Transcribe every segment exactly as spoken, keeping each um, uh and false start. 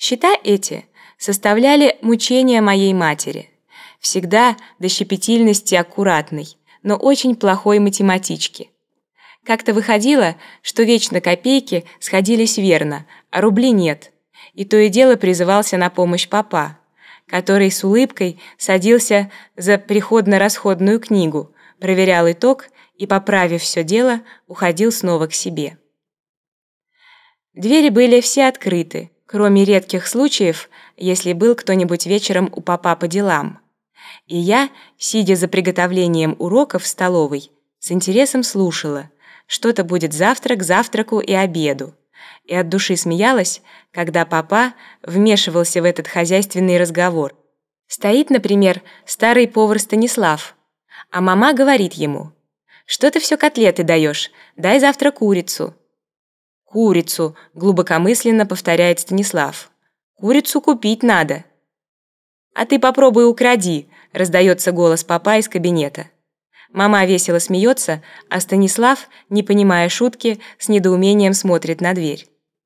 Счета эти составляли мучения моей матери, всегда до щепетильности аккуратной, но очень плохой математички. Как-то выходило, что вечно копейки сходились верно, а рубли нет, и то и дело призывался на помощь папа, который с улыбкой садился за приходно-расходную книгу, проверял итог и, поправив все дело, уходил снова к себе. Двери были все открыты, кроме редких случаев, если был кто-нибудь вечером у папа по делам. И я, сидя за приготовлением уроков в столовой, с интересом слушала, что-то будет завтра к завтраку и обеду, и от души смеялась, когда папа вмешивался в этот хозяйственный разговор. Стоит, например, старый повар Станислав, а мама говорит ему: «Что ты все котлеты даешь? Дай завтра курицу». «Курицу», — глубокомысленно повторяет Станислав. «Курицу купить надо». «А ты попробуй укради», — раздается голос папа из кабинета. Мама весело смеется, а Станислав, не понимая шутки, с недоумением смотрит на дверь.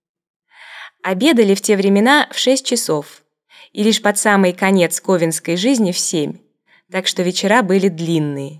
Обедали в те времена в шесть часов, и лишь под самый конец ковенской жизни в семь, так что вечера были длинные.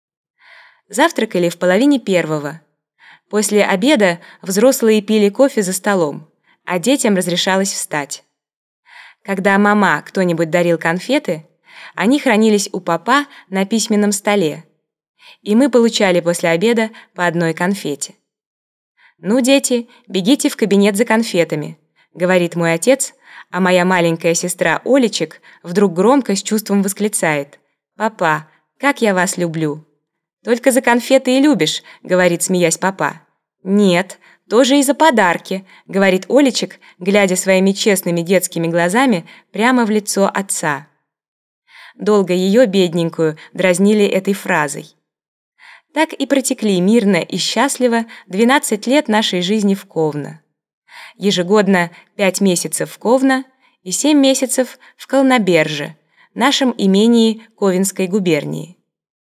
Завтракали в половине первого. После обеда взрослые пили кофе за столом, а детям разрешалось встать. Когда мама кто-нибудь дарил конфеты, они хранились у папа на письменном столе, и мы получали после обеда по одной конфете. «Ну, дети, бегите в кабинет за конфетами», — говорит мой отец, а моя маленькая сестра Олечек вдруг громко с чувством восклицает: «Папа, как я вас люблю!» «Только за конфеты и любишь», — говорит, смеясь, папа. «Нет, тоже и за подарки», — говорит Олечек, глядя своими честными детскими глазами прямо в лицо отца. Долго ее, бедненькую, дразнили этой фразой. Так и протекли мирно и счастливо двенадцать лет нашей жизни в Ковно. Ежегодно пять месяцев в Ковно и семь месяцев в Колноберже, нашем имении Ковенской губернии.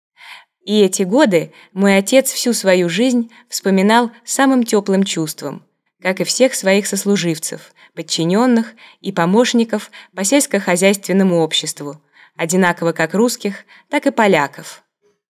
И эти годы мой отец всю свою жизнь вспоминал самым теплым чувством, как и всех своих сослуживцев, подчиненных и помощников по сельскохозяйственному обществу, одинаково как русских, так и поляков.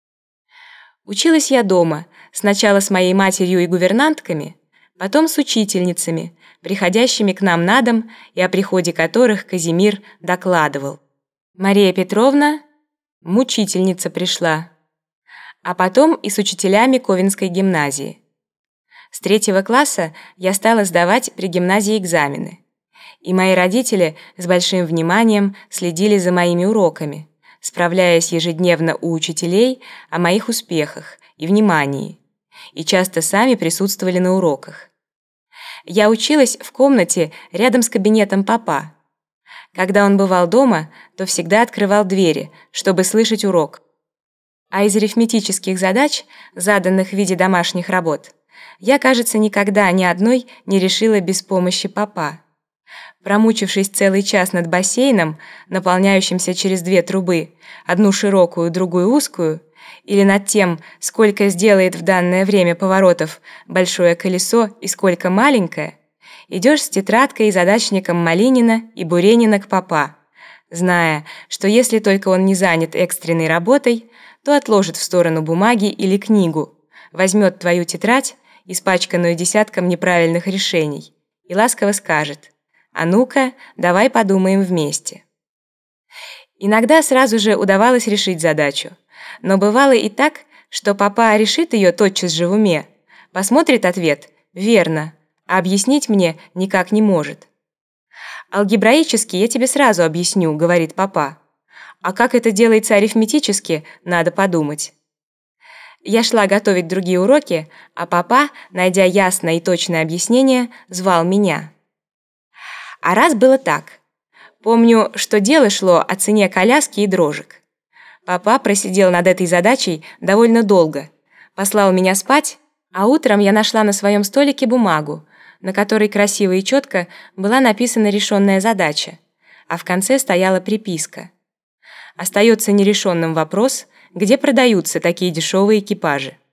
Училась я дома, сначала с моей матерью и гувернантками, потом с учительницами, приходящими к нам на дом и о приходе которых Казимир докладывал: «Мария Петровна, мучительница пришла», а потом и с учителями Ковенской гимназии. С третьего класса я стала сдавать при гимназии экзамены, и мои родители с большим вниманием следили за моими уроками, справляясь ежедневно у учителей о моих успехах и внимании, и часто сами присутствовали на уроках. Я училась в комнате рядом с кабинетом папа. Когда он бывал дома, то всегда открывал двери, чтобы слышать урок. А из арифметических задач, заданных в виде домашних работ, я, кажется, никогда ни одной не решила без помощи папа. Промучившись целый час над бассейном, наполняющимся через две трубы, одну широкую, другую узкую, или над тем, сколько сделает в данное время поворотов большое колесо и сколько маленькое, идешь с тетрадкой и задачником Малинина и Буренина к папа, зная, что если только он не занят экстренной работой, то отложит в сторону бумаги или книгу, возьмет твою тетрадь, испачканную десятком неправильных решений, и ласково скажет: «А ну-ка, давай подумаем вместе». Иногда сразу же удавалось решить задачу, но бывало и так, что папа решит ее тотчас же в уме, посмотрит ответ «верно», а объяснить мне никак не может. «Алгебраически я тебе сразу объясню», — говорит папа. «А как это делается арифметически, надо подумать». Я шла готовить другие уроки, а папа, найдя ясное и точное объяснение, звал меня. А раз было так. Помню, что дело шло о цене коляски и дрожек. Папа просидел над этой задачей довольно долго, послал меня спать, а утром я нашла на своем столике бумагу, на которой красиво и четко была написана решенная задача, а в конце стояла приписка. Остается нерешенным вопрос, где продаются такие дешевые экипажи.